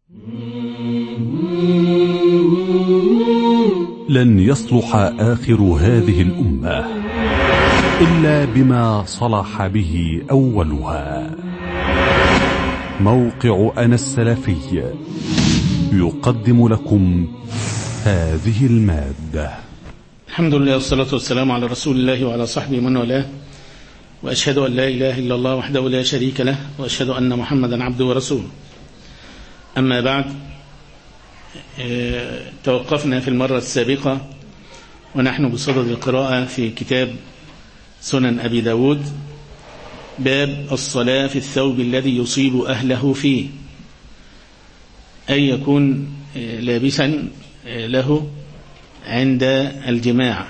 لن يصلح آخر هذه الأمة إلا بما صلح به أولها. موقع أنا السلفي يقدم لكم هذه المادة. الحمد لله والصلاة والسلام على رسول الله وعلى صحبه من والاه، وأشهد أن لا إله إلا الله وحده لا شريك له، وأشهد أن محمدا عبده ورسوله. أما بعد، توقفنا في المرة السابقة ونحن بصدد القراءة في كتاب سنن أبي داود، باب الصلاة في الثوب الذي يصيب أهله فيه، أي يكون لابسا له عند الجماع.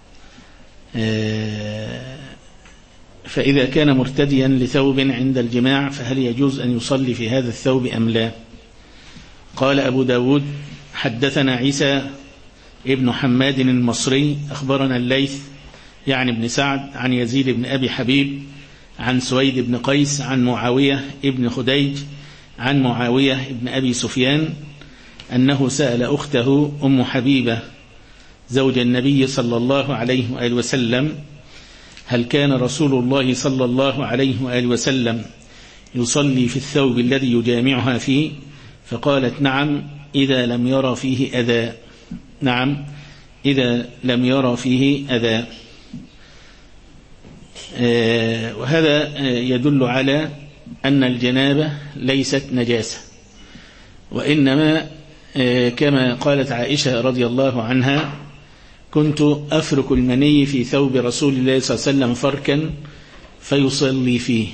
فإذا كان مرتديا لثوب عند الجماع فهل يجوز أن يصلي في هذا الثوب أم لا؟ قال أبو داود: حدثنا عيسى ابن حماد المصري أخبرنا الليث يعني ابن سعد عن يزيد بن أبي حبيب عن سويد بن قيس عن معاوية ابن خديج عن معاوية ابن أبي سفيان أنه سأل أخته أم حبيبة زوج النبي صلى الله عليه وآله وسلم: هل كان رسول الله صلى الله عليه وآله وسلم يصلي في الثوب الذي يجامعها فيه؟ فقالت: نعم إذا لم يرى فيه أذى. نعم إذا لم يرى فيه أذى. وهذا يدل على أن الجنابة ليست نجاسة، وإنما كما قالت عائشة رضي الله عنها: كنت أفرك المني في ثوب رسول الله صلى الله عليه وسلم فركا فيصلي فيه.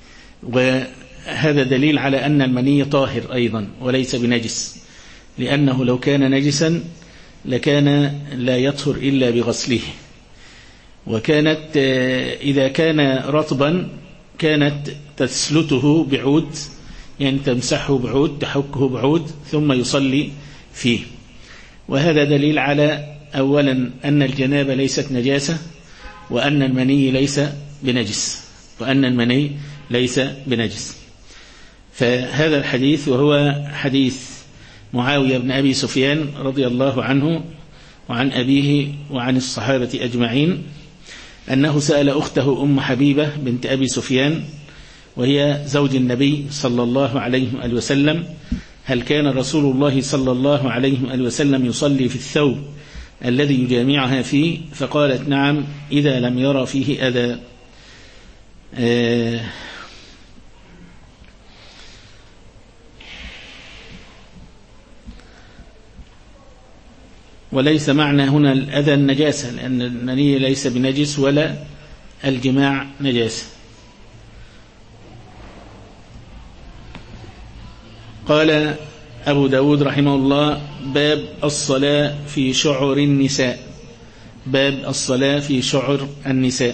وهذا دليل على أن المني طاهر أيضا وليس بنجس، لأنه لو كان نجسا لكان لا يطهر إلا بغسله. وكانت إذا كان رطبا كانت تسلته بعود، يعني تمسحه بعود، تحكه بعود ثم يصلي فيه. وهذا دليل على أولا أن الجنابة ليست نجاسة، وأن المني ليس بنجس، فهذا الحديث وهو حديث معاوية بن أبي سفيان رضي الله عنه وعن أبيه وعن الصحابة أجمعين، أنه سأل أخته أم حبيبة بنت أبي سفيان وهي زوج النبي صلى الله عليه وآله وسلم: هل كان رسول الله صلى الله عليه وآله وسلم يصلي في الثوب الذي يجامعها فيه؟ فقالت: نعم إذا لم يرى فيه أذى. وليس معنى هنا الأذى النجاسة، لأن المني ليس بنجس ولا الجماع نجاسة. قال أبو داود رحمه الله: باب الصلاة في شعر النساء. باب الصلاة في شعر النساء.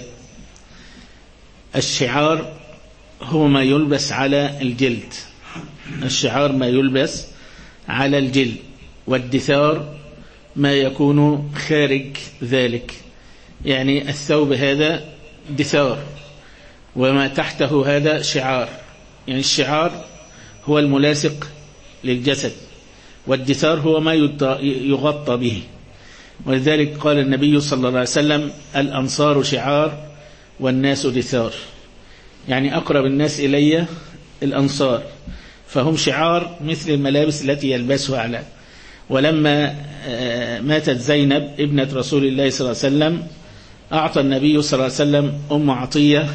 الشعار هو ما يلبس على الجلد، الشعار ما يلبس على الجلد، والدثار ما يكون خارج ذلك، يعني الثوب هذا دثار وما تحته هذا شعار. يعني الشعار هو الملاصق للجسد، والدثار هو ما يغطى به. ولذلك قال النبي صلى الله عليه وسلم: الأنصار شعار والناس دثار. يعني أقرب الناس إلي الأنصار، فهم شعار مثل الملابس التي يلبسها على. ولما ماتت زينب ابنة رسول الله صلى الله عليه وسلم، أعطى النبي صلى الله عليه وسلم أم عطية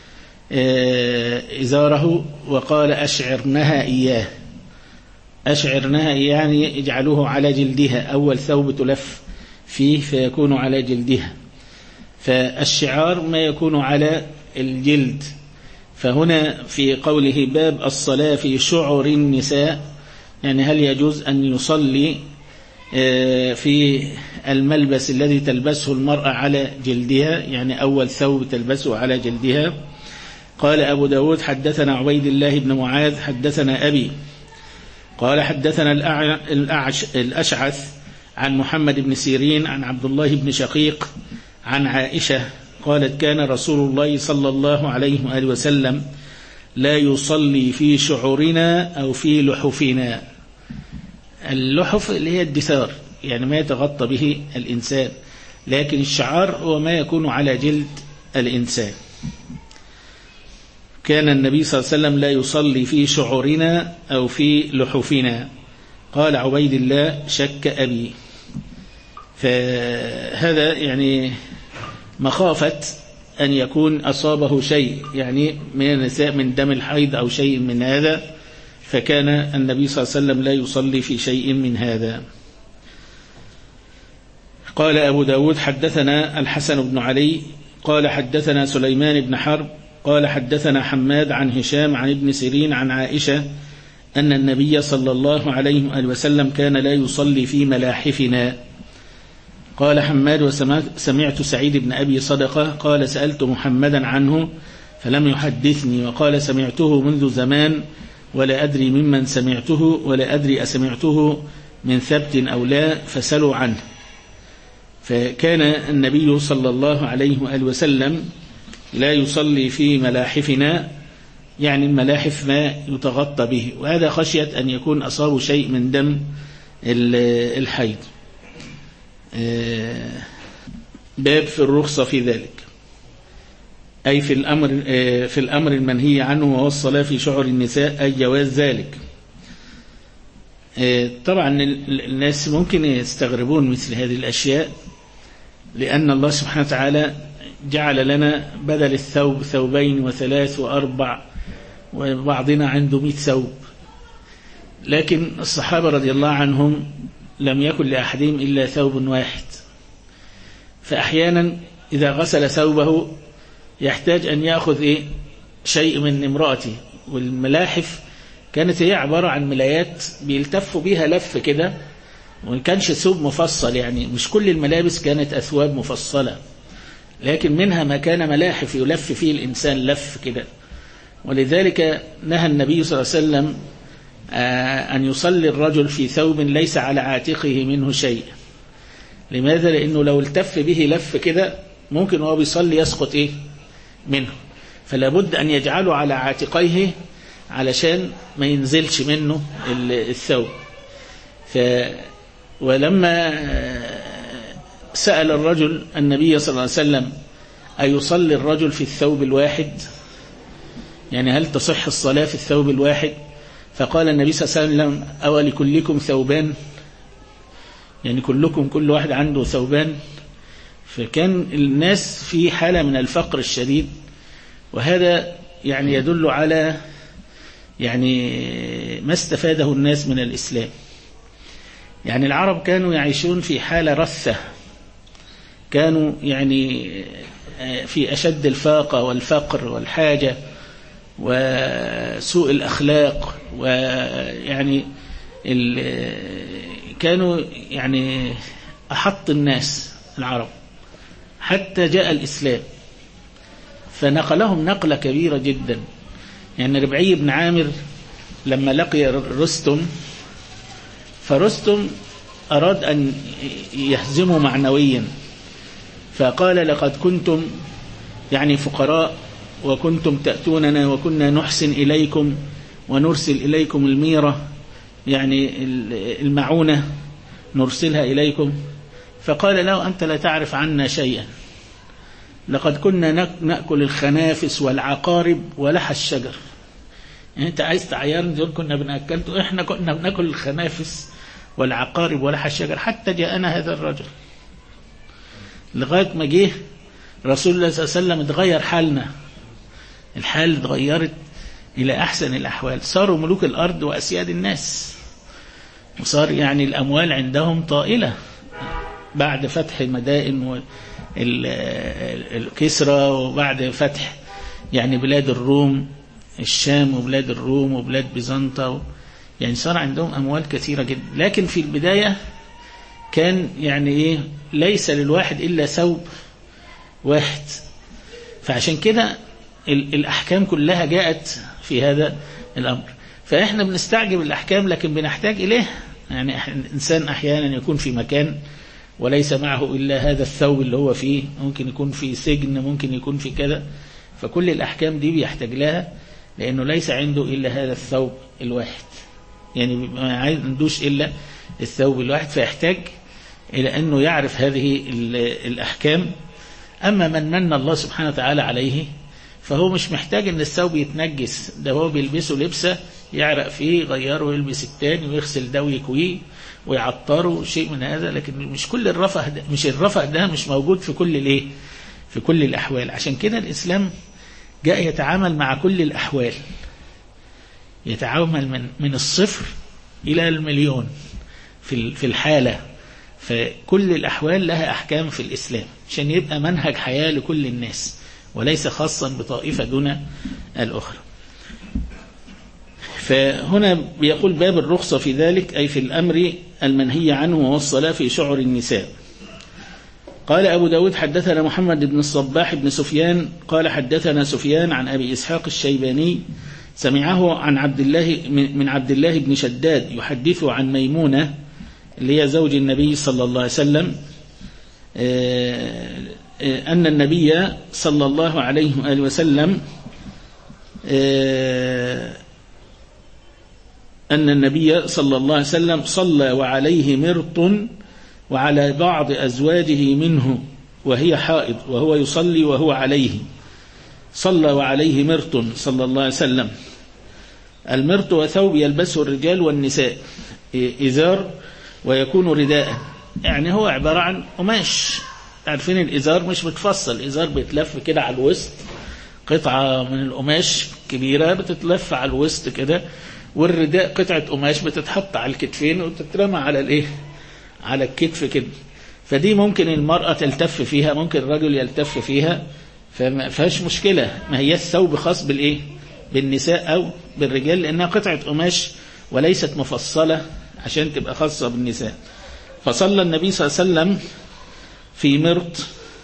إزاره وقال: أشعرنها إياه. أشعرنها يعني اجعلوه على جلدها، أول ثوب تلف فيه فيكون على جلدها. فالشعار ما يكون على الجلد. فهنا في قوله باب الصلاة في شعر النساء، يعني هل يجوز أن يصلي في الملبس الذي تلبسه المرأة على جلدها، يعني أول ثوب تلبسه على جلدها. قال أبو داود: حدثنا عبيد الله بن معاذ حدثنا أبي قال حدثنا الأشعث عن محمد بن سيرين عن عبد الله بن شقيق عن عائشة قالت: كان رسول الله صلى الله عليه وآله وسلم لا يصلي في شعرنا أو في لحفنا. اللحف اللي هي الدثار، يعني ما يتغطى به الإنسان، لكن الشعار هو ما يكون على جلد الإنسان. كان النبي صلى الله عليه وسلم لا يصلي في شعورنا أو في لحوفنا. قال عبيد الله: شك أبي. فهذا يعني مخافة أن يكون أصابه شيء يعني من النساء من دم الحيض أو شيء من هذا، فكان النبي صلى الله عليه وسلم لا يصلي في شيء من هذا. قال أبو داود: حدثنا الحسن بن علي قال حدثنا سليمان بن حرب قال حدثنا حماد عن هشام عن ابن سيرين عن عائشة أن النبي صلى الله عليه وسلم كان لا يصلي في ملاحفنا. قال حماد: وسمعت سعيد بن أبي صدقة قال سألت محمدا عنه فلم يحدثني، وقال سمعته منذ زمان ولا أدري ممن سمعته ولا أدري أسمعته من ثبت أو لا، فسلوا عنه. فكان النبي صلى الله عليه وسلم لا يصلي في ملاحفنا، يعني الملاحف ما يتغطى به، وهذا خشية أن يكون أصاب شيء من دم الحيض. باب في الرخصة في ذلك، أي في الأمر المنهي عنه وهو الصلاة في شعر النساء، أي جواز ذلك. طبعا الناس ممكن يستغربون مثل هذه الأشياء، لأن الله سبحانه وتعالى جعل لنا بدل الثوب ثوبين وثلاث وأربع، وبعضنا عنده 100 ثوب، لكن الصحابة رضي الله عنهم لم يكن لأحدهم إلا ثوب واحد، فأحيانا إذا غسل ثوبه يحتاج أن يأخذ شيء من امرأته. والملاحف كانت هي عبارة عن ملايات بيلتفوا بيها لف كده، وما كانش ثوب مفصل، يعني مش كل الملابس كانت أثواب مفصلة، لكن منها ما كان ملاحف يلف فيه الإنسان لف كده. ولذلك نهى النبي صلى الله عليه وسلم أن يصلي الرجل في ثوب ليس على عاتقه منه شيء. لماذا؟ لأنه لو التف به لف كده ممكن وهو بيصلي يسقط منه، فلا بد أن يجعله على عاتقيه علشان ما ينزلش منه الثوب. ولما سأل الرجل النبي صلى الله عليه وسلم أيصلي الرجل في الثوب الواحد، يعني هل تصح الصلاة في الثوب الواحد؟ فقال النبي صلى الله عليه وسلم: أولي كلكم ثوبان، يعني كل واحد عنده ثوبان. فكان الناس في حالة من الفقر الشديد، وهذا يعني يدل على يعني ما استفاده الناس من الإسلام. يعني العرب كانوا يعيشون في حالة رثة، كانوا يعني في أشد الفاقة والفقر والحاجة وسوء الأخلاق، ويعني كانوا يعني أحط الناس العرب، حتى جاء الإسلام فنقلهم نقلة كبيرة جدا. يعني ربعي بن عامر لما لقي رستم، فرستم أراد أن يهزمه معنويا، فقال: لقد كنتم يعني فقراء وكنتم تأتوننا وكنا نحسن إليكم ونرسل إليكم الميرة، يعني المعونة نرسلها إليكم. فقال له: أنت لا تعرف عنا شيئا، لقد كنا نأكل الخنافس والعقارب ولحى الشجر. يعني أنت عايز تعيرني دول كنا بنأكلته؟ إحنا كنا بنأكل الخنافس والعقارب ولحى الشجر حتى جاءنا هذا الرجل، لغاية ما جه رسول الله صلى الله عليه وسلم اتغير حالنا، الحال اتغيرت إلى أحسن الأحوال، صاروا ملوك الأرض وأسياد الناس، وصار يعني الأموال عندهم طائلة بعد فتح المدائن والكسرى، وبعد فتح يعني بلاد الروم، الشام وبلاد الروم وبلاد بيزنطة، يعني صار عندهم أموال كثيرة جدا. لكن في البداية كان يعني ليس للواحد إلا ثوب واحد، فعشان كده الأحكام كلها جاءت في هذا الأمر. فإحنا بنستعجب الأحكام لكن بنحتاج إليه. يعني الإنسان أحيانا يكون في مكان وليس معه إلا هذا الثوب اللي هو فيه، ممكن يكون في سجن، ممكن يكون في كذا، فكل الأحكام دي بيحتاج لها لأنه ليس عنده إلا هذا الثوب الواحد. يعني ما عندوش إلا الثوب الواحد، فيحتاج إلى أنه يعرف هذه الأحكام. أما من الله سبحانه وتعالى عليه فهو مش محتاج أن الثوب يتنجس، ده هو بيلبسه لبسة يعرق فيه يغيره ويلبس التاني ويغسل ده ويكويه ويعطره شيء من هذا. لكن مش كل الرفه ده، مش الرفه ده مش موجود في كل الايه، في كل الأحوال. عشان كده الإسلام جاء يتعامل مع كل الأحوال، يتعامل من الصفر إلى المليون في الحالة. فكل الأحوال لها أحكام في الإسلام عشان يبقى منهج حياة لكل الناس وليس خاصا بطائفة دون الأخرى. فهنا بيقول باب الرخصة في ذلك، أي في الأمر المنهي عنه وهو الصلاة في شعر النساء. قال أبو داود حدثنا محمد بن الصباح بن سفيان قال حدثنا سفيان عن أبي إسحاق الشيباني سمعه عن عبد الله بن شداد يحدث عن ميمونة اللي هي زوج النبي صلى الله عليه وسلم أن النبي صلى الله عليه وآله وسلم أن النبي صلى الله عليه وسلم صلى وعليه مرط وعلى بعض أزواجه منه وهي حائض وهو يصلي وهو عليه. صلى وعليه مرط صلى الله عليه وسلم. المرط وثوب يلبسه الرجال والنساء، إزار ويكون رداء، يعني هو عبارة عن قماش. عارفين الإزار مش متفصل، الإزار بيتلف كده على الوسط، قطعة من القماش كبيرة بتتلف على الوسط كده، والرداء قطعة قماش بتتحط على الكتفين وتترمى على الايه، على الكتف كده. فدي ممكن المرأة تلتف فيها، ممكن الرجل يلتف فيها، فما فيهاش مشكلة. ما هي الثوب خاص بالايه، بالنساء او بالرجال، لانها قطعة قماش وليست مفصلة عشان تبقى خاصة بالنساء. فصلى النبي صلى الله عليه وسلم في مرط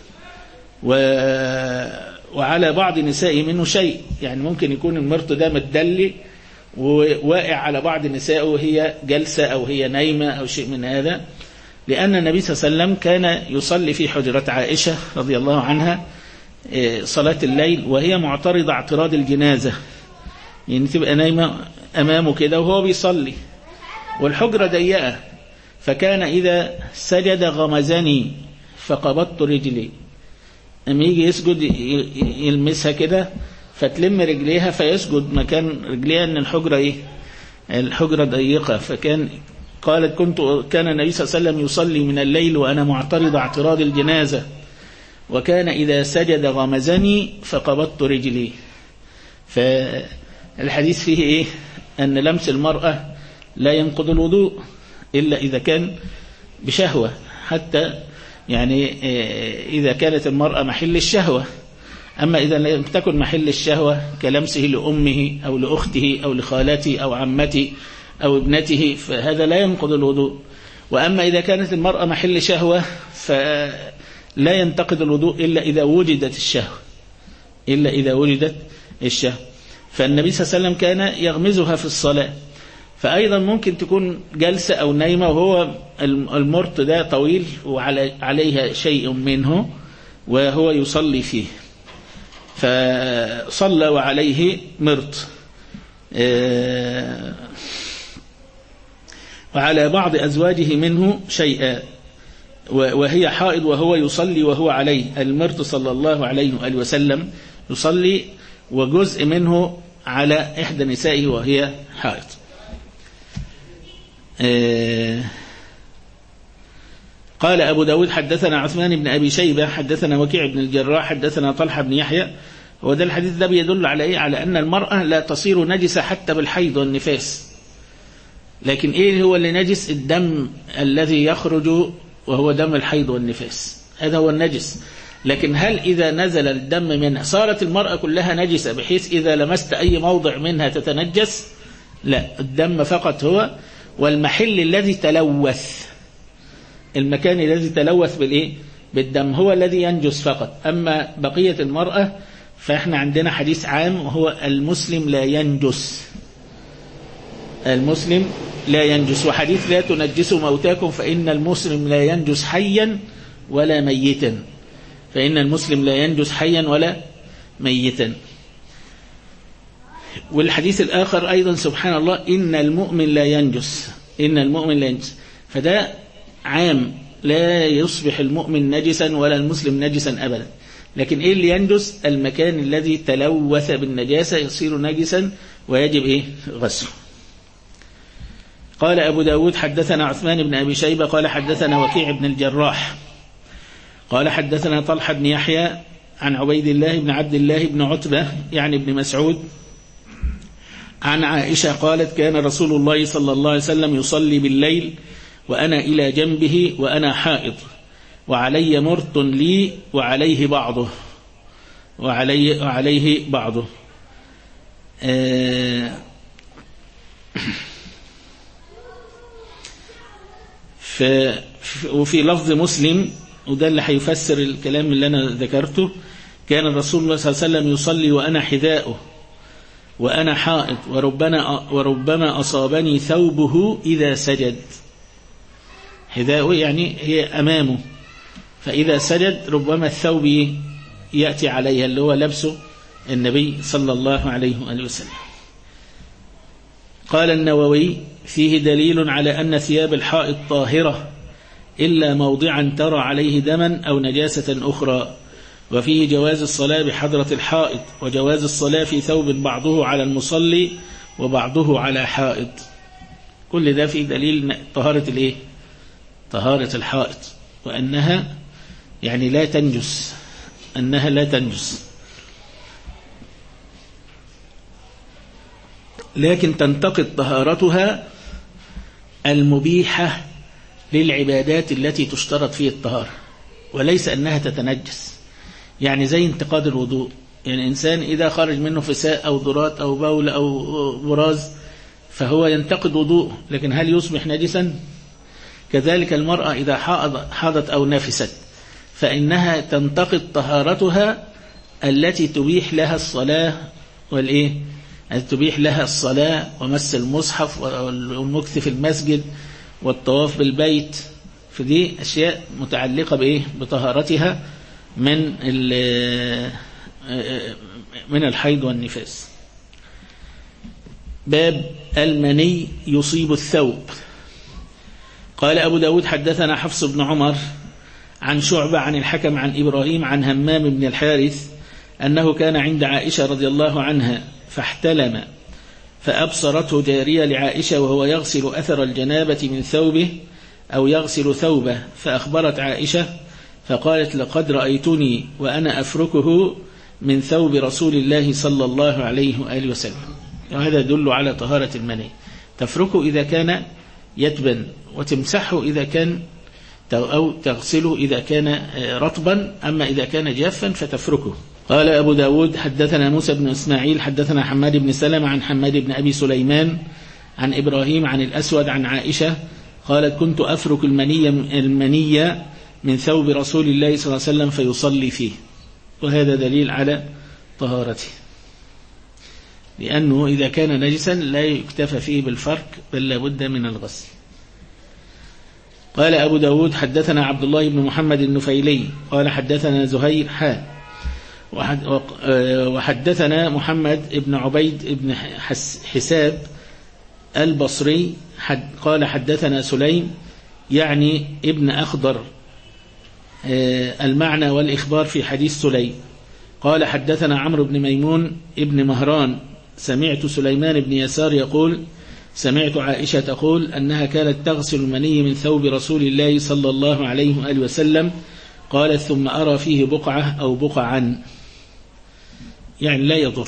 وعلى بعض نسائه منه شيء، يعني ممكن يكون المرط ده متدلي وواقع على بعض نسائه وهي جلسة أو هي نايمة أو شيء من هذا، لأن النبي صلى الله عليه وسلم كان يصلي في حجرة عائشة رضي الله عنها صلاة الليل وهي معترضة اعتراض الجنازة، يعني تبقى نايمة أمامه كده وهو بيصلي والحجرة ضيقة، فكان إذا سجد غمزني فقبضت رجلي، أما يجي يسجد يلمسها كده فتلم رجليها فيسجد مكان رجليها، ان الحجرة ايه، الحجرة ضيقة. قالت كان النبي صلى الله عليه وسلم يصلي من الليل وأنا معترض اعتراض الجنازة، وكان إذا سجد غمزني فقبضت رجلي. فالحديث فيه ايه، أن لمس المرأة لا ينقض الوضوء إلا إذا كان بشهوة، حتى يعني إذا كانت المرأة محل الشهوة. أما إذا لم تكن محل الشهوة كلمسه لأمه أو لأخته أو لخالته أو عمته أو ابنته فهذا لا ينقض الوضوء. وأما إذا كانت المرأة محل شهوة فلا ينتقض الوضوء إلا إذا وجدت الشهوة، إلا إذا وجدت الشهوة. فالنبي صلى الله عليه وسلم كان يغمزها في الصلاة. فأيضا ممكن تكون جلسة أو نايمة وهو المرط ده طويل وعليها شيء منه وهو يصلي فيه، فصلى وعليه مرط وعلى بعض أزواجه منه شيئا وهي حائض وهو يصلي وهو عليه. المرط صلى الله عليه وآله وسلم يصلي وجزء منه على إحدى نسائه وهي حائض. قال أبو داود حدثنا عثمان بن أبي شيبة حدثنا وكيع بن الجراح حدثنا طلحة بن يحيى. وده الحديث ده بيدل على إيه؟ على أن المرأة لا تصير نجسة حتى بالحيض والنفاس. لكن إيه هو اللي نجس؟ الدم الذي يخرج وهو دم الحيض والنفاس، هذا هو النجس. لكن هل إذا نزل الدم منها صارت المرأة كلها نجسة بحيث إذا لمست أي موضع منها تتنجس؟ لا، الدم فقط هو، والمحل الذي تلوث، المكان الذي تلوث بالإيه؟ بالدم هو الذي ينجس فقط. أما بقية المرأة فإحنا عندنا حديث عام وهو المسلم لا ينجس، المسلم لا ينجس، وحديث لا تنجسوا موتاكم فإن المسلم لا ينجس حيا ولا ميتا، فإن المسلم لا ينجس حيا ولا ميتا. والحديث الآخر أيضا سبحان الله إن المؤمن لا ينجس، إن المؤمن لا ينجس، فده عام، لا يصبح المؤمن نجسا ولا المسلم نجسا أبدا. لكن إيه اللي ينجس؟ المكان الذي تلوث بالنجاسة يصير نجسا ويجب غسله. قال أبو داود حدثنا عثمان بن أبي شيبة قال حدثنا وكيع بن الجراح قال حدثنا طلحة بن يحيى عن عبيد الله بن عبد الله بن عتبة يعني بن مسعود عن عائشة قالت كان رسول الله صلى الله عليه وسلم يصلي بالليل وأنا إلى جنبه وأنا حائض وعلي مرط لي وعليه بعضه وفي لفظ مسلم، وده اللي هيفسر الكلام اللي أنا ذكرته، كان الرسول الله صلى الله عليه وسلم يصلي وأنا حذاؤه وأنا حائض وربما أصابني ثوبه إذا سجد. حذاؤه يعني هي أمامه، فإذا سجد ربما الثوب يأتي عليها اللي هو لبسه النبي صلى الله عليه وآله وسلم. قال النووي فيه دليل على أن ثياب الحائض طاهرة إلا موضعا ترى عليه دما أو نجاسة أخرى، وفيه جواز الصلاة بحضرة الحائض وجواز الصلاة في ثوب بعضه على المصلي وبعضه على حائض. كل ده فيه دليل طهارة الحائض، وأنها يعني لا تنجس، أنها لا تنجس، لكن تنتقض طهارتها المبيحة للعبادات التي تشترط فيه الطهارة، وليس أنها تتنجس. يعني زي انتقاد الوضوء، يعني إنسان إذا خرج منه فساء أو ضرات أو بول أو براز فهو ينتقد وضوءه، لكن هل يصبح نجسا؟ كذلك المرأة إذا حاضت أو نفست فإنها تنتقض طهارتها التي تبيح لها الصلاة تبيح لها الصلاة ومس المصحف والمكث في المسجد والطواف بالبيت، فدي أشياء متعلقة بطهارتها من الحيض والنفاس. باب المني يصيب الثوب. قال أبو داود حدثنا حفص بن عمر عن شعبة عن الحكم عن إبراهيم عن همام بن الحارث أنه كان عند عائشة رضي الله عنها فاحتلم فأبصرته جارية لعائشة وهو يغسل أثر الجنابة من ثوبه أو يغسل ثوبه، فأخبرت عائشة فقالت لقد رأيتني وأنا أفركه من ثوب رسول الله صلى الله عليه وآله وسلم. وهذا يدل على طهارة المني، تفركه إذا كان يتبن وتمسحه إذا كان أو تغسله إذا كان رطبا، أما إذا كان جافا فتفركه. قال أبو داود حدثنا موسى بن إسماعيل حدثنا حماد بن سلمة عن حماد بن أبي سليمان عن إبراهيم عن الأسود عن عائشة قالت كنت أفرك المني من ثوب رسول الله صلى الله عليه وسلم فيصلي فيه. وهذا دليل على طهارته، لأنه إذا كان نجسا لا يكتفى فيه بالفرك بل لابد من الغسل. قال أبو داود حدثنا عبد الله بن محمد النفيلي قال حدثنا زهير وحدثنا محمد بن عبيد بن حساب البصري قال حدثنا سليم يعني ابن أخضر المعنى والإخبار في حديث سليم. قال حدثنا عمرو بن ميمون ابن مهران سمعت سليمان بن يسار يقول سمعت عائشة تقول أنها كانت تغسل المني من ثوب رسول الله صلى الله عليه وآله وسلم. قالت ثم أرى فيه بقعة أو بقعا، يعني لا يضر.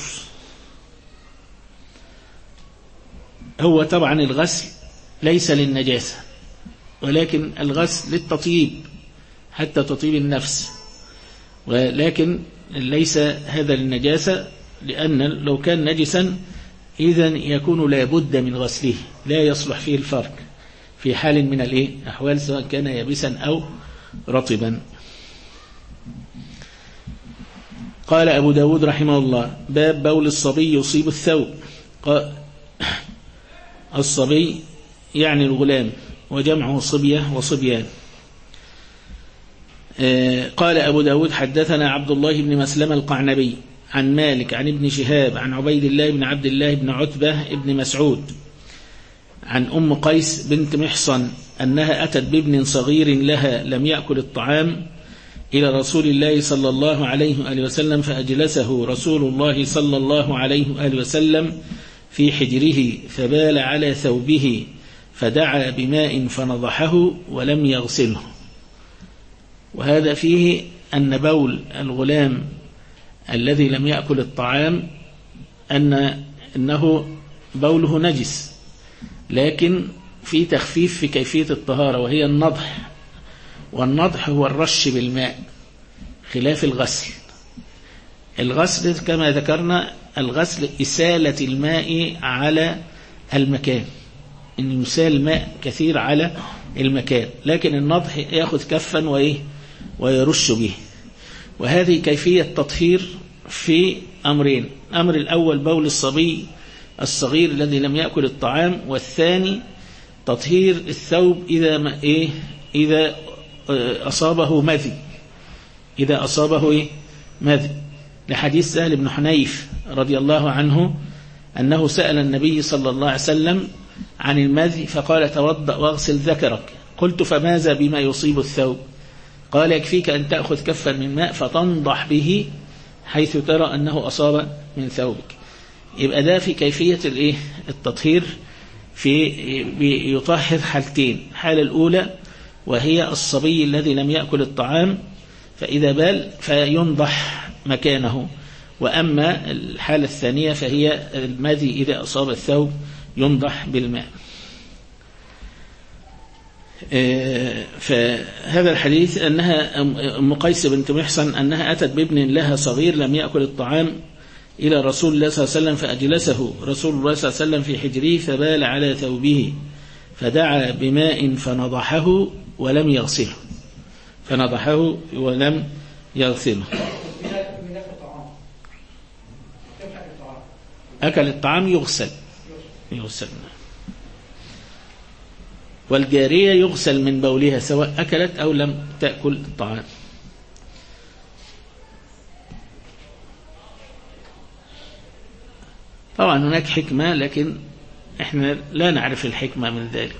هو طبعا الغسل ليس للنجاسة، ولكن الغسل للتطيب حتى تطيب النفس، ولكن ليس هذا للنجاسة، لأن لو كان نجسا إذن يكون لابد من غسله، لا يصلح فيه الفرق في حال من الأحوال سواء كان يابسا أو رطبا. قال أبو داود رحمه الله باب بول الصبي يصيب الثوب. الصبي يعني الغلام وجمعه صبية وصبيان. قال أبو داود حدثنا عبد الله بن مسلم القعنبي عن مالك عن ابن شهاب عن عبيد الله بن عبد الله بن عتبة ابن مسعود عن أم قيس بنت محصن أنها أتت بابن صغير لها لم يأكل الطعام إلى رسول الله صلى الله عليه وآله وسلم، فأجلسه رسول الله صلى الله عليه وآله وسلم في حجره فبال على ثوبه فدعا بماء فنضحه ولم يغسله. وهذا فيه أن بول الغلام الذي لم يأكل الطعام أنه بوله نجس، لكن في تخفيف في كيفية الطهارة وهي النضح، والنضح هو الرش بالماء خلاف الغسل. الغسل كما ذكرنا الغسل إسالة الماء على المكان، إن يسال الماء كثير على المكان، لكن النضح يأخذ كفا ويرش به. وهذه كيفية تطهير في أمرين: الأمر الأول بول الصبي الصغير الذي لم يأكل الطعام، والثاني تطهير الثوب إذا أصابه مذي، إذا أصابه مذي، لحديث سهل بن حنيف رضي الله عنه أنه سأل النبي صلى الله عليه وسلم عن المذي فقال: توضأ واغسل ذكرك. قلت: فماذا بما يصيب الثوب؟ قال: يكفيك أن تأخذ كفا من ماء فتنضح به حيث ترى أنه أصاب من ثوبك. يبقى ده في كيفية التطهير، يطهر حالتين: الحالة الأولى وهي الصبي الذي لم يأكل الطعام فإذا بال فينضح مكانه، وأما الحالة الثانية فهي المذي إذا أصاب الثوب ينضح بالماء. فهذا الحديث أنها أم قيس بنت محصن أنها أتت بابن لها صغير لم يأكل الطعام إلى رسول الله صلى الله عليه وسلم، فأجلسه رسول الله صلى الله عليه وسلم في حجره فبال على ثوبه فدعا بماء فنضحه ولم يغسله، فنضحه ولم يغسله. أكل الطعام يغسل، والجارية يغسل من بولها سواء أكلت أو لم تأكل الطعام. طبعا هناك حكمة، لكن احنا لا نعرف الحكمة من ذلك.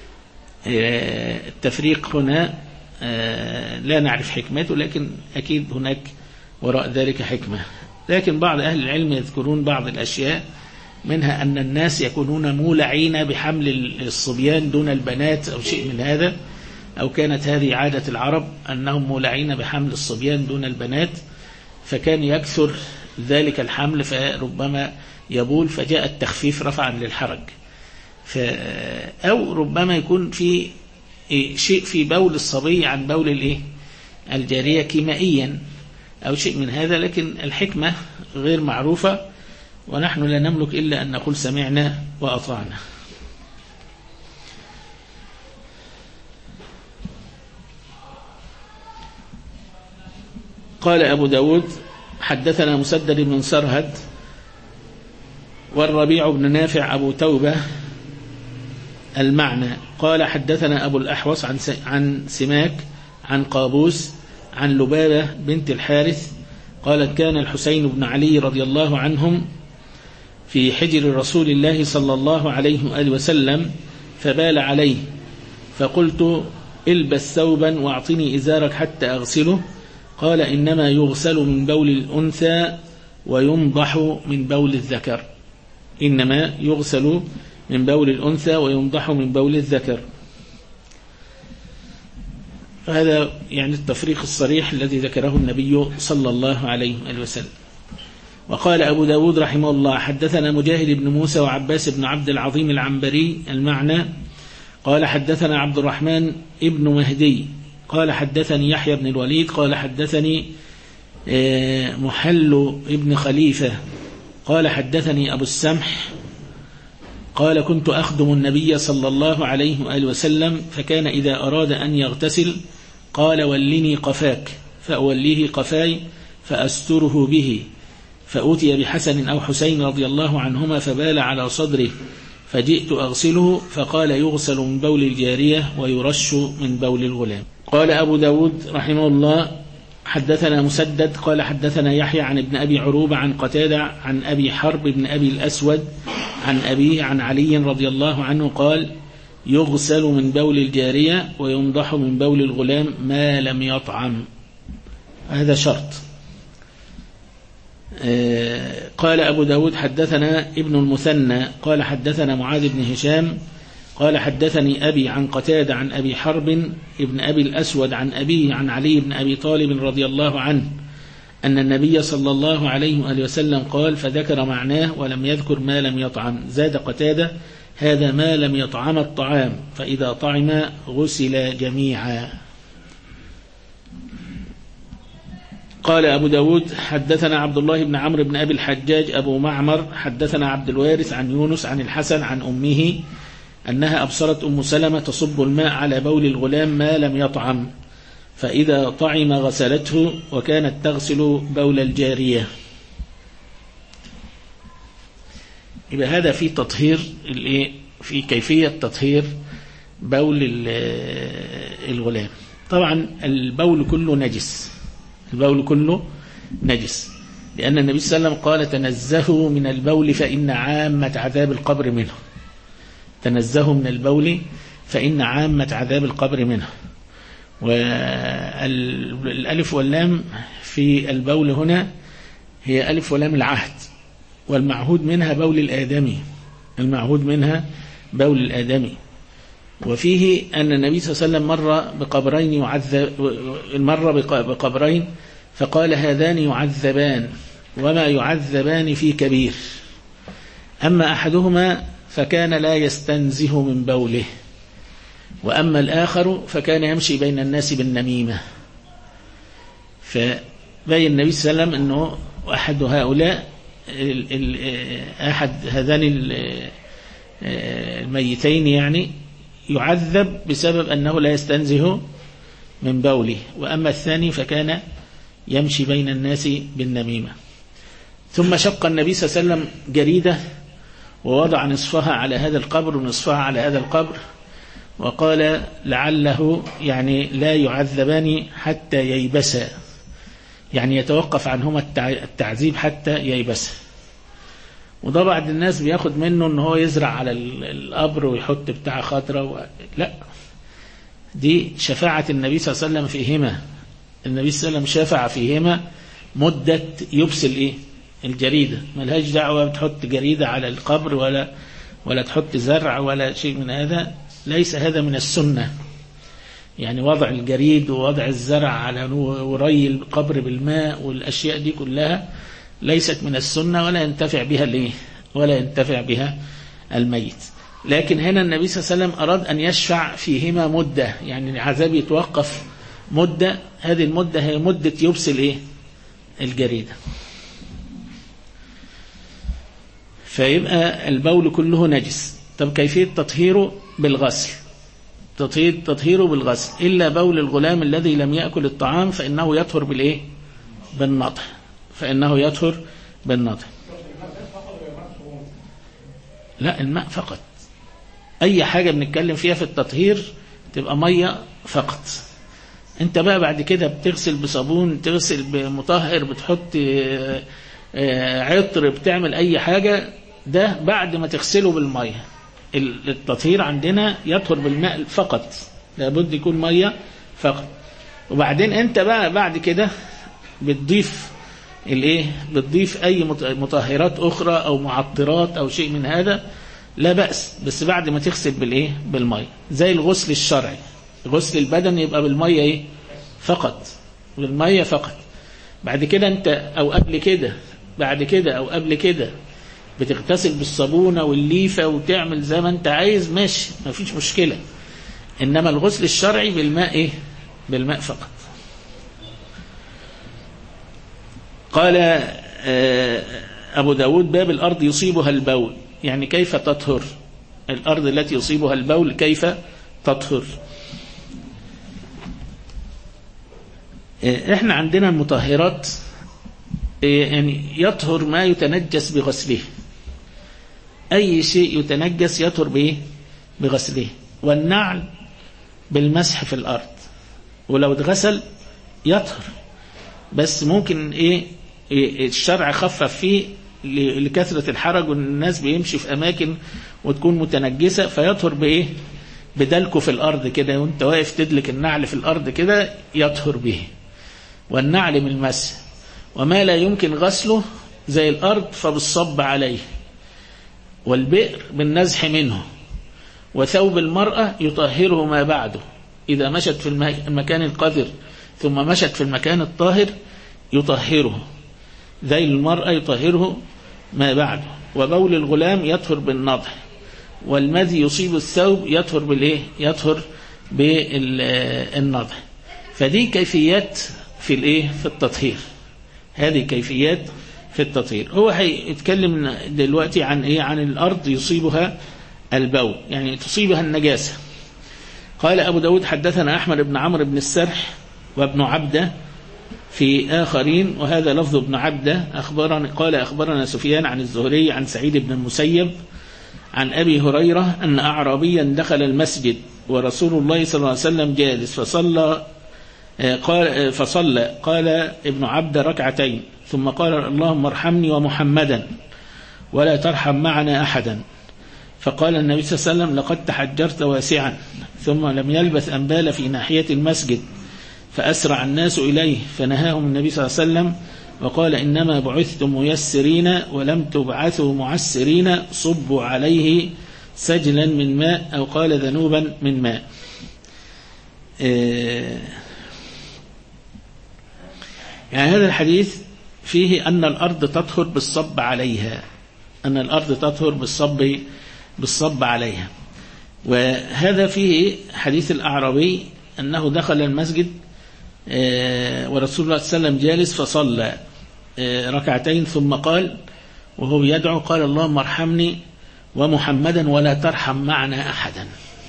التفريق هنا لا نعرف حكمته، لكن أكيد هناك وراء ذلك حكمة. لكن بعض أهل العلم يذكرون بعض الأشياء، منها أن الناس يكونون مولعين بحمل الصبيان دون البنات أو شيء من هذا، أو كانت هذه عادة العرب أنهم مولعين بحمل الصبيان دون البنات، فكان يكثر ذلك الحمل فربما يبول، فجاء التخفيف رفعا للحرج. أو ربما يكون في شيء في بول الصبي عن بول الجارية كيميائيا أو شيء من هذا، لكن الحكمة غير معروفة، ونحن لا نملك إلا أن نقول سمعنا وأطعنا. قال أبو داود: حدثنا مسدد بن سرهد والربيع بن نافع أبو توبة المعنى قال: حدثنا أبو الأحوص عن سماك عن قابوس عن لبابة بنت الحارث قالت: كان الحسين بن علي رضي الله عنهم في حجر رسول الله صلى الله عليه وآله وسلم فبال عليه، فقلت: البس ثوبا واعطني إزارك حتى أغسله. قال: إنما يغسل من بول الأنثى وينضح من بول الذكر. إنما يغسل من بول الأنثى وينضح من بول الذكر. هذا يعني التفريق الصريح الذي ذكره النبي صلى الله عليه وسلم. وقال أبو داود رحمه الله: حدثنا مجاهد بن موسى وعباس بن عبد العظيم العنبري المعنى قال: حدثنا عبد الرحمن ابن مهدي قال: حدثني يحيى بن الوليد قال: حدثني محل ابن خليفة قال: حدثني أبو السمح قال: كنت أخدم النبي صلى الله عليه وآله وسلم، فكان إذا أراد أن يغتسل قال: ولني قفاك، فأوليه قفاي فأستره به، فأتي بحسن أو حسين رضي الله عنهما فبال على صدره، فجئت أغسله، فقال: يغسل من بول الجارية ويرش من بول الغلام. قال أبو داود رحمه الله: حدثنا مسدد قال حدثنا يحيى عن ابن أبي عروبة عن قتادة عن أبي حرب بن أبي الأسود عن أبيه عن علي رضي الله عنه قال يغسل من بول الجارية وينضح من بول الغلام ما لم يطعم. هذا شرط. قال أبو داود حدثنا ابن المثنى قال حدثنا معاذ بن هشام قال حدثني أبي عن قتادة عن أبي حرب ابن أبي الأسود عن أبيه عن علي بن أبي طالب رضي الله عنه أن النبي صلى الله عليه وآله وسلم قال فذكر معناه ولم يذكر ما لم يطعم. زاد قتادة هذا ما لم يطعم الطعام فإذا طعم غسل جميعا. قال أبو داود حدثنا عبد الله بن عمرو بن أبي الحجاج أبو معمر حدثنا عبد الوارث عن يونس عن الحسن عن أمه أنها أبصرت أم سلمة تصب الماء على بول الغلام ما لم يطعم فإذا طعم غسلته وكانت تغسل بول الجارية. يبقى هذا في تطهير في كيفية تطهير بول الغلام. طبعا البول كله نجس، البول كله نجس، لأن النبي صلى الله عليه وسلم قال تنزهوا من البول فإن عامة عذاب القبر منه. تنزهوا من البول فإن عامة عذاب القبر منه. والألف واللام في البول هنا هي ألف ولام العهد، والمعهود منها بول الآدمي، المعهود منها بول الآدمي. وفيه أن النبي صلى الله عليه وسلم مر بقبرين فقال هذان يعذبان وما يعذبان في كبير، أما أحدهما فكان لا يستنزه من بوله وأما الآخر فكان يمشي بين الناس بالنميمة. فبين النبي صلى الله عليه وسلم أنه أحد هؤلاء أحد هذان الميتين يعني يعذب بسبب أنه لا يستنزه من بوله، وأما الثاني فكان يمشي بين الناس بالنميمة. ثم شق النبي صلى الله عليه وسلم جريدة ووضع نصفها على هذا القبر ونصفها على هذا القبر، وقال لعله يعني لا يعذبان حتى ييبسا، يعني يتوقف عنهما التعذيب حتى ييبسا. وده بعض الناس بياخد منه ان هو يزرع على القبر ويحط بتاع خضرة لا، دي شفاعة النبي صلى الله عليه وسلم فيهما. النبي صلى الله عليه وسلم شفع فيهما مدة يبسل الجريدة، ملهاش دعوة بتحط جريدة على القبر ولا تحط زرع ولا شيء من هذا. ليس هذا من السنة، يعني وضع الجريد ووضع الزرع على وري القبر بالماء والأشياء دي كلها ليست من السنة ولا ينتفع بها ولا ينتفع بها الميت. لكن هنا النبي صلى الله عليه وسلم أراد أن يشفع فيهما مدة، يعني العذاب يتوقف مدة، هذه المدة هي مدة يبسل الجريدة. فيبقى البول كله نجس. طب كيفية تطهيره؟ بالغسل. تطهيره بالغسل، إلا بول الغلام الذي لم يأكل الطعام فإنه يطهر بالنطح، فإنه يطهر بالنطح. لا، الماء فقط. أي حاجة بنتكلم فيها في التطهير تبقى مية فقط. انت بقى بعد كده بتغسل بصابون، تغسل بمطهر، بتحط عطر، بتعمل أي حاجة، ده بعد ما تغسله بالمية. التطهير عندنا يطهر بالماء فقط، لابد يكون مية فقط. وبعدين انت بقى بعد كده بتضيف بتضيف أي مطهرات أخرى أو معطرات أو شيء من هذا، لا بأس، بس بعد ما تغسل بالمية. زي الغسل الشرعي، غسل البدن يبقى بالمية فقط، بالمية فقط. بعد كده انت أو قبل كده، بعد كده أو قبل كده بتغتسل بالصابونة والليفة وتعمل زي ما انت عايز، ماشي، ما فيش مشكلة. إنما الغسل الشرعي بالماء بالماء فقط. قال أبو داود باب الأرض يصيبها البول، يعني كيف تطهر الأرض التي يصيبها البول، كيف تطهر. احنا عندنا المطهرات يعني يطهر ما يتنجس بغسله، أي شيء يتنجس يطهر بغسله. والنعل بالمسح في الأرض، ولو اتغسل يطهر. بس ممكن الشرع خفف فيه لكثرة الحرج، والناس بيمشي في أماكن وتكون متنجسة فيطهر بدلكه في الأرض كده، وانت واقف تدلك النعل في الأرض كده يطهر به. والنعل من المسح، وما لا يمكن غسله زي الأرض فبالصب عليه، والبئر بالنزح منه، وثوب المرأة يطهره ما بعده إذا مشت في المكان القذر ثم مشت في المكان الطاهر يطهره، ذيل المرأة يطهره ما بعده، وبول الغلام يطهر بالنضح، والمذي يصيب الثوب يطهر يطهر بالنضح. فدي كيفيات في التطهير، هذه كيفيات في التطهير. هو هيتكلم دلوقتي عن الأرض يصيبها البول، يعني تصيبها النجاسة. قال أبو داود حدثنا أحمد بن عمرو بن السرح وابن عبده في آخرين، وهذا لفظ ابن عبده. قال أخبرنا سفيان عن الزهري عن سعيد بن المسيب عن أبي هريرة أن أعرابيا دخل المسجد ورسول الله صلى الله عليه وسلم جالس فصلى قال ابن عبده ركعتين ثم قال اللهم ارحمني ومحمدا ولا ترحم معنا أحدا. فقال النبي صلى الله عليه وسلم لقد تحجرت واسعا، ثم لم يلبث أن بال في ناحية المسجد فأسرع الناس إليه فنهاهم النبي صلى الله عليه وسلم وقال إنما بعثتم ميسرين ولم تبعثوا معسرين، صبوا عليه سجلا من ماء أو قال ذنوبا من ماء. يعني هذا الحديث فيه أن الأرض تطهر بالصب عليها، أن الأرض تطهر بالصب عليها. وهذا فيه حديث الأعرابي أنه دخل المسجد ورسول الله صلى الله عليه وسلم جالس فصلى ركعتين ثم قال وهو يدعو قال اللهم ارحمني ومحمدا ولا ترحم معنا أحدا.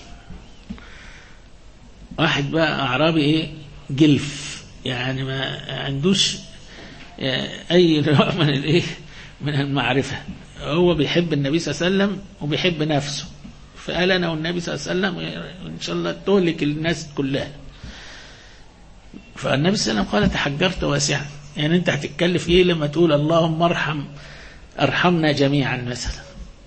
واحد بقى أعرابي جلف، يعني ما عندوش أي نوع من المعرفة، هو بيحب النبي صلى الله عليه وسلم وبيحب نفسه، فقال أنا والنبي صلى الله عليه وسلم إن شاء الله تهلك الناس كلها. فالنبي صلى الله عليه وسلم قال تحجرت واسعا، يعني أنت هتتكلف إيه لما تقول اللهم ارحمنا جميعا مثلا،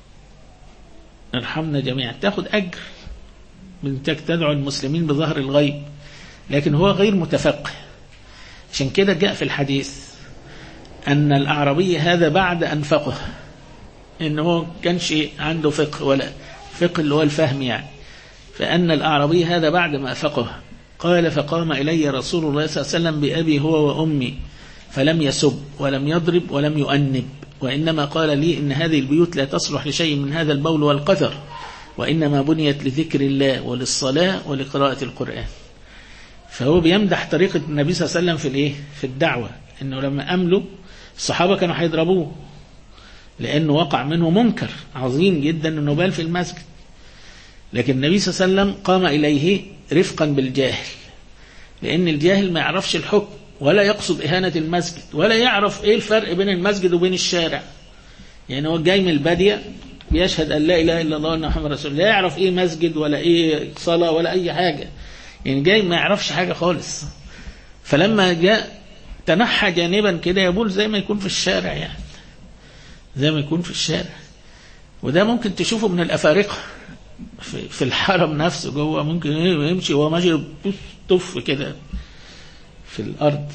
ارحمنا جميعا، تاخد أجر من تدعو المسلمين بظهر الغيب، لكن هو غير متفقه. عشان كده جاء في الحديث أن الأعرابي هذا بعد أن فقه، إنه كانش عنده فقه ولا فقه اللي هو الفهم يعني، فأن الأعرابي هذا بعد ما فقه قال فقام إلي رسول الله صلى الله عليه وسلم بأبي هو وأمي فلم يسب ولم يضرب ولم يؤنب، وإنما قال لي إن هذه البيوت لا تصلح لشيء من هذا البول والقذر، وإنما بنيت لذكر الله وللصلاة ولقراءة القرآن. فهو بيمدح طريقة النبي صلى الله عليه وسلم في الدعوة، إنه لما أملوا الصحابة كانوا هيضربوه لأنه وقع منه منكر عظيم جدا أنه بال في المسجد، لكن النبي صلى الله عليه وسلم قام إليه رفقا بالجاهل، لأن الجاهل ما يعرفش الحكم ولا يقصد إهانة المسجد ولا يعرف إيه الفرق بين المسجد وبين الشارع. يعني هو جاي من البادية بيشهد أن لا إله إلا الله وأن محمد رسول الله، لا يعرف إيه مسجد ولا إيه صلاة ولا أي حاجة، يعني جاي ما يعرفش حاجة خالص. فلما جاء تنحى جانبا كده يبول زي ما يكون في الشارع، يعني زي ما يكون في الشارع. وده ممكن تشوفه من الأفارقة في الحرم نفسه جوه، ممكن يمشي وهو ماشي طف كده في الأرض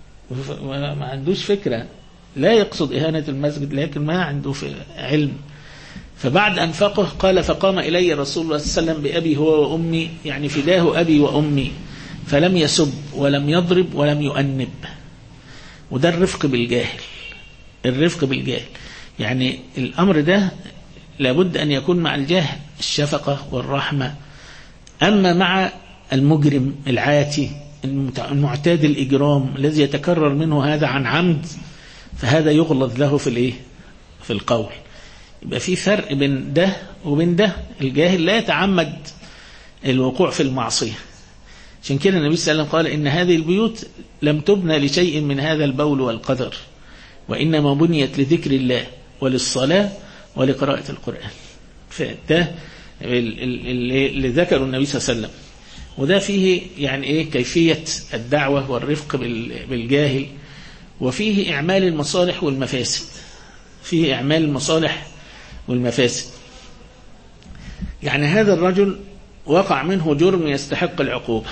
ما عندوش فكرة، لا يقصد إهانة المسجد لكن ما عنده علم. فبعد أن فقه قال فقام إلي رسول الله صلى الله عليه وسلم بأبي هو وأمي، يعني فداه أبي وأمي، فلم يسب ولم يضرب ولم يؤنب. وده الرفق بالجاهل، الرفق بالجاهل، يعني الأمر ده لابد أن يكون مع الجاهل الشفقة والرحمة. أما مع المجرم العاتي المعتاد الإجرام الذي يتكرر منه هذا عن عمد، فهذا يغلظ له في القول. يبقى في فرق بين ده وبين ده. الجاهل لا يتعمد الوقوع في المعصية. عشان كده النبي صلى الله عليه وسلم قال إن هذه البيوت لم تبنى لشيء من هذا البول والقذر، وإنما بنيت لذكر الله وللصلاة ولقراءة القرآن. فده اللي ذكره النبي صلى الله عليه وسلم. وده فيه يعني كيفية الدعوة والرفق بالجاهل وفيه إعمال المصالح والمفاسد. فيه إعمال المصالح والمفاسد. يعني هذا الرجل وقع منه جرم يستحق العقوبة،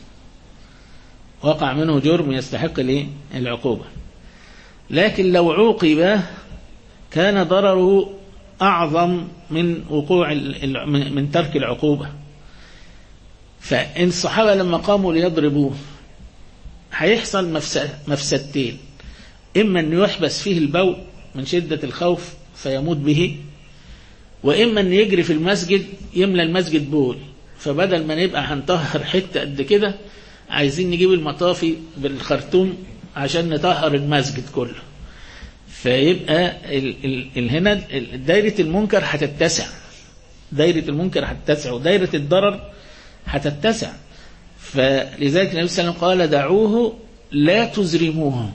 وقع منه جرم يستحق العقوبة، لكن لو عوقب كان ضرره أعظم من وقوع من ترك العقوبة. فإن الصحابة لما قاموا ليضربوه هيحصل مفسدتين: إما أن يحبس فيه البول من شدة الخوف فيموت به، وإما أن يجري في المسجد يملى المسجد بول، فبدل ما نبقى هنطهر حتة قد كده عايزين نجيب المطافي بالخرطوم عشان نطهر المسجد كله. فيبقى هنا دايرة المنكر هتتسع، دايرة المنكر هتتسع ودايرة الضرر هتتسع. فلذلك النبي صلى الله عليه وسلم قال: دعوه لا تزرموه.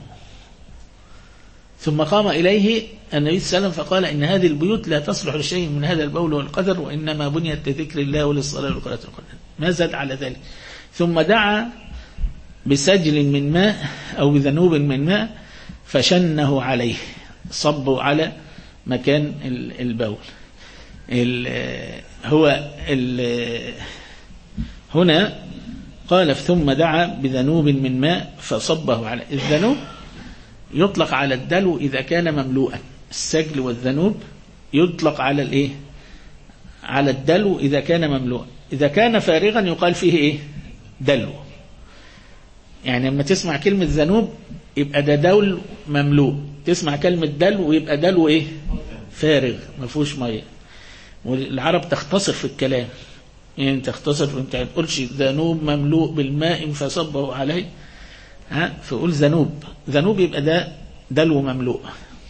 ثم قام إليه النبي صلى الله عليه وسلم فقال: إن هذه البيوت لا تصلح لشيء من هذا البول والقدر، وإنما بنيت لذكر الله وللصلاة والقراءة القرآن. ما زاد على ذلك. ثم دعا بسجل من ماء أو بذنوب من ماء فشنه عليه، صبوا على مكان البول. هنا قال: ثم دعا بذنوب من ماء فصبه على. الذنوب يطلق على الدلو إذا كان مملوءا. السجل والذنوب يطلق على على الدلو إذا كان مملوءا. إذا كان فارغا يقال فيه دلو. يعني لما تسمع كلمة ذنوب يبقى ده دول مملوء، تسمع كلمة دلو يبقى دلو فارغ ما فيهوش ميه. والعرب تختصر في الكلام، يعني تختصر، انت ما تقولش ذنوب مملوء بالماء فصبه عليه، فقول ذنوب. ذنوب يبقى ده دلو مملوء.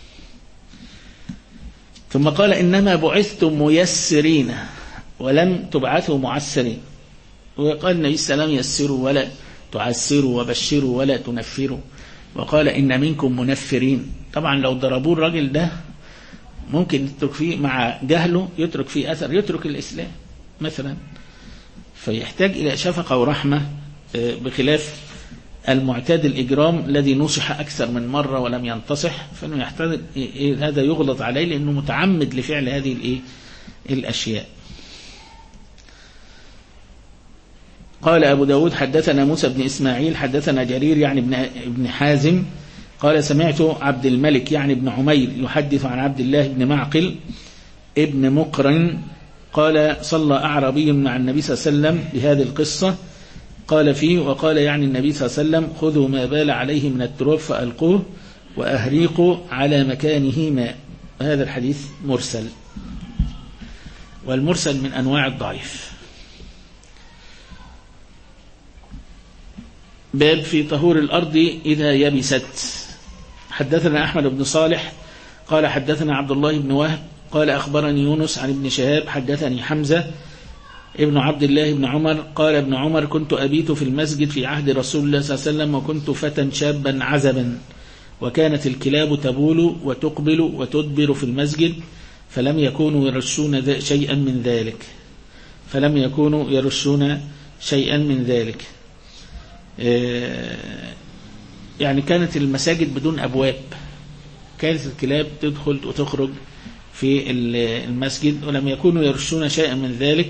ثم قال: إنما بعثتم ميسرين ولم تبعثوا معسرين. وقال النبي صلى الله عليه وسلم: يسروا ولا تعسروا وبشروا ولا تنفروا. وقال: إن منكم منفرين. طبعا لو ضربوا الرجل ده ممكن يترك فيه مع جهله، يترك فيه أثر، يترك الإسلام مثلا، فيحتاج إلى شفقة ورحمة، بخلاف المعتاد الإجرام الذي نصح أكثر من مرة ولم ينتصح، فإنه يحتاج هذا يغلط عليه لأنه متعمد لفعل هذه الأشياء. قال أبو داود: حدثنا موسى بن إسماعيل حدثنا جرير يعني ابن حازم قال: سمعت عبد الملك يعني ابن عمير يحدث عن عبد الله بن معقل ابن مقرن قال: صلى أعرابي مع النبي صلى الله عليه وسلم بهذه القصة. قال فيه: وقال يعني النبي صلى الله عليه وسلم: خذوا ما بال عليه من التراب فألقوه وأهريقوا على مكانه ماء. هذا الحديث مرسل، والمرسل من أنواع الضعيف. باب في طهور الأرض إذا يبست. حدثنا أحمد بن صالح قال: حدثنا عبد الله بن وهب قال: أخبرني يونس عن ابن شهاب حدثني حمزة ابن عبد الله بن عمر قال: ابن عمر: كنت أبيت في المسجد في عهد رسول الله صلى الله عليه وسلم، وكنت فتى شابا عزبا، وكانت الكلاب تبول وتقبل وتدبر في المسجد، فلم يكونوا يرشون شيئا من ذلك. فلم يكونوا يرشون شيئا من ذلك. يعني كانت المساجد بدون أبواب، كانت الكلاب تدخل وتخرج في المسجد، ولم يكونوا يرشون شيئا من ذلك،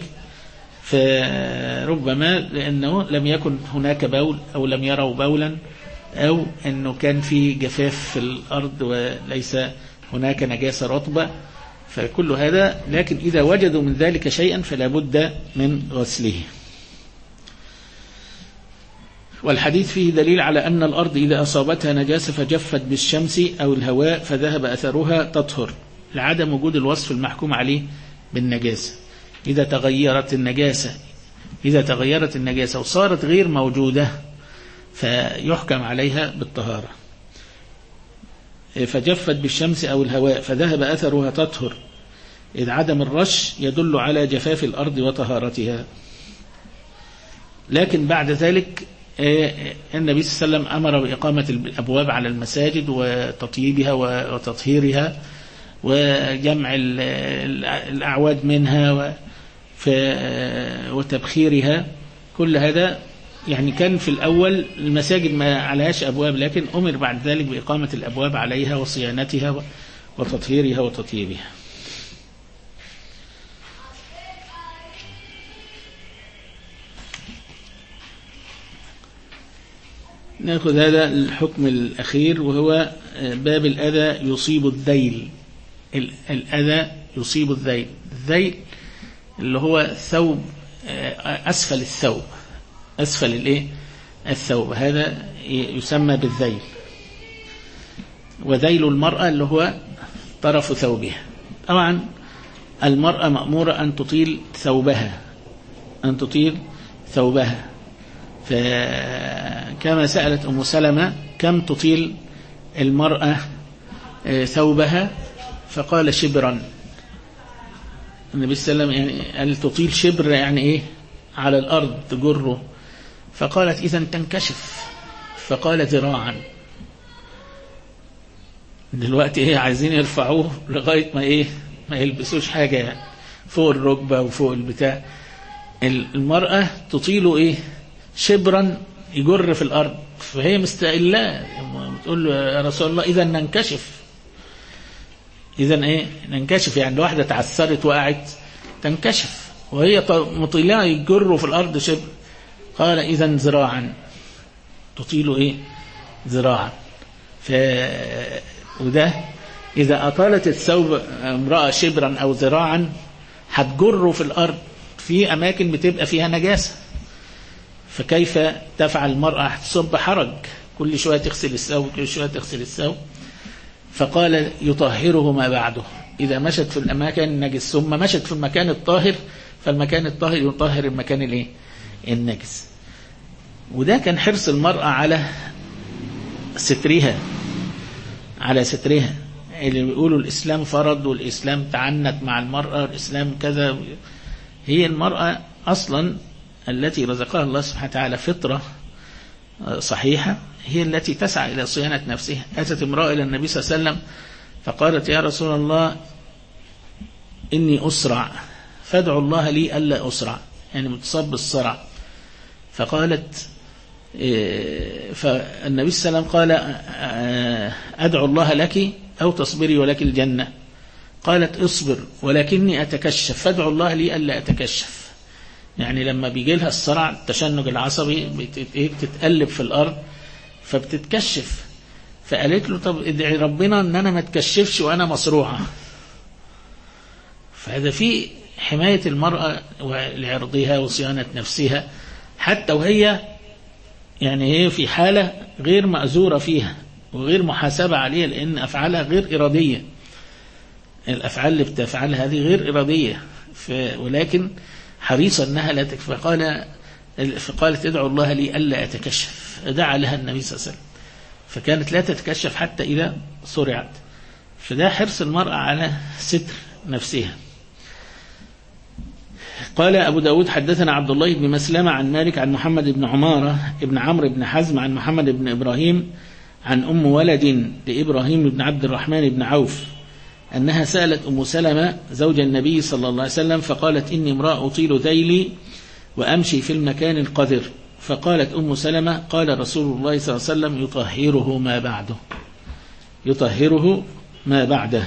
فربما لأنه لم يكن هناك بول أو لم يروا بولا، أو أنه كان في جفاف في الأرض وليس هناك نجاسة رطبة، فكل هذا. لكن إذا وجدوا من ذلك شيئا فلا بد من غسله. والحديث فيه دليل على أن الأرض إذا أصابتها نجاسة فجفت بالشمس أو الهواء فذهب أثرها تطهر، لعدم وجود الوصف المحكوم عليه بالنجاسة. إذا تغيرت النجاسة وصارت غير موجودة فيحكم عليها بالطهارة. فجفت بالشمس أو الهواء فذهب أثرها تطهر، إذ عدم الرش يدل على جفاف الأرض وطهارتها. لكن بعد ذلك النبي صلى الله عليه وسلم أمر بإقامة الأبواب على المساجد وتطييبها وتطهيرها وجمع الأعواد منها وتبخيرها. كل هذا يعني كان في الأول المساجد ما عليهاش أبواب، لكن أمر بعد ذلك بإقامة الأبواب عليها وصيانتها وتطهيرها وتطييبها. نأخذ هذا الحكم الأخير، وهو باب الأذى يصيب الذيل. الأذى يصيب الذيل. الذيل اللي هو ثوب أسفل الثوب، أسفل الثوب، هذا يسمى بالذيل. وذيل المرأة اللي هو طرف ثوبها. طبعا المرأة مأمورة أن تطيل ثوبها، أن تطيل ثوبها. فكما سألت أم سلمة كم تطيل المرأة ثوبها، فقال شبرا. النبي صلى الله عليه وسلم يعني قال تطيل شبر يعني إيه؟ على الأرض تجره. فقالت إذا تنكشف، فقال ذراعا. دلوقتي إيه؟ عايزين يرفعوه لغاية ما إيه؟ ما يلبسوش حاجة يعني فوق الركبة وفوق البتاع. المرأة تطيله إيه؟ شبرا، يجر في الأرض. فهي مستقلة، بتقول له يا رسول الله إذا ننكشف. إذا إيه؟ ننكشف يعني واحدة تعثرت وقعت تنكشف، وهي مطيلة يجر في الأرض شبر. قال إذا ذراعا، تطيله إيه؟ ذراعا. وده إذا أطالت الثوب امرأة شبرا أو ذراعا هتجره في الأرض في أماكن بتبقى فيها نجاسة. فكيف تفعل المرأة؟ هتصب حرج، كل شوية تغسل الثوب، كل شوية تغسل الثوب. فقال يطهره ما بعده. إذا مشت في الأماكن النجس ثم مشت في المكان الطاهر، فالمكان الطاهر يطهر المكان النجس. وده كان حرص المرأة على سترها، على سترها. اللي بيقولوا الإسلام فرض والإسلام تعنت مع المرأة والإسلام كذا، هي المرأة أصلا التي رزقها الله سبحانه وتعالى فطرة صحيحة، هي التي تسعى إلى صيانة نفسها. أتت امرأة إلى النبي صلى الله عليه وسلم فقالت يا رسول الله إني أسرع فادعوا الله لي ألا أسرع، يعني متصاب بالصرع. فقالت فالنبي صلى الله عليه وسلم قال أدعو الله لك أو تصبري ولك الجنة. قالت اصبر ولكني أتكشف فادعوا الله لي ألا أتكشف. يعني لما بيجي لها الصرع التشنج العصبي بتتقلب في الأرض فبتتكشف. فقالت له طب ادعي ربنا ان انا ما اتكشفش وانا مصروعة. فهذا في حماية المرأة لعرضها وصيانة نفسها، حتى وهي يعني هي في حالة غير مأزورة فيها وغير محاسبة عليها، لأن أفعالها غير إرادية. الأفعال اللي بتفعلها هذه غير إرادية، ولكن حريصة أنها لا تكفى. فقالت ادعوا الله لي ألا أتكشف، دعا لها النبي صلى الله عليه وسلم، فكانت لا تتكشف حتى إذا صرعت. فده حرص المرأة على ستر نفسها. قال أبو داود حدثنا عبد الله بن مسلمة عن مالك عن محمد بن عمارة ابن عمرو بن حزم عن محمد بن إبراهيم عن أم ولد لإبراهيم بن عبد الرحمن بن عوف أنها سألت أم سلمة زوج النبي صلى الله عليه وسلم فقالت إني امرأة أطيل ذيلي وأمشي في المكان القذر. فقالت أم سلمة قال رسول الله صلى الله عليه وسلم يطهره ما بعده، يطهره ما بعده.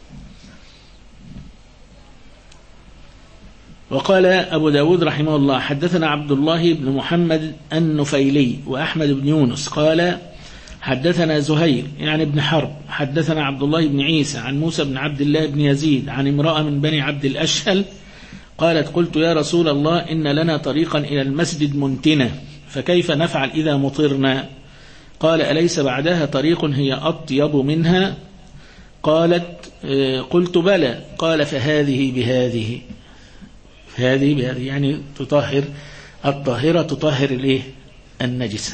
وقال أبو داود رحمه الله حدثنا عبد الله بن محمد النفيلي وأحمد بن يونس قال حدثنا زهير يعني ابن حرب حدثنا عبد الله بن عيسى عن موسى بن عبد الله بن يزيد عن امرأة من بني عبد الأشهل قالت قلت يا رسول الله إن لنا طريقا إلى المسجد منتنة فكيف نفعل إذا مطرنا؟ قال أليس بعدها طريق هي أطيب منها؟ قالت قلت بلى. قال فهذه بهذه، هذه بهذه يعني تطهر، الطاهرة تطهر الايه؟ النجسة.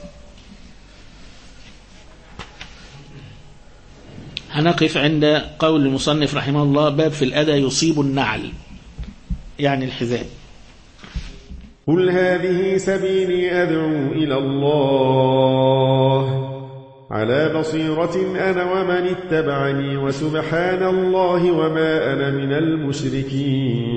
هنقف عند قول المصنف رحمه الله باب في الأذى يصيب النعل يعني الحذاء. قل هذه سبيلي أدعو إلى الله على بصيرة أنا ومن اتبعني وسبحان الله وما أنا من المشركين.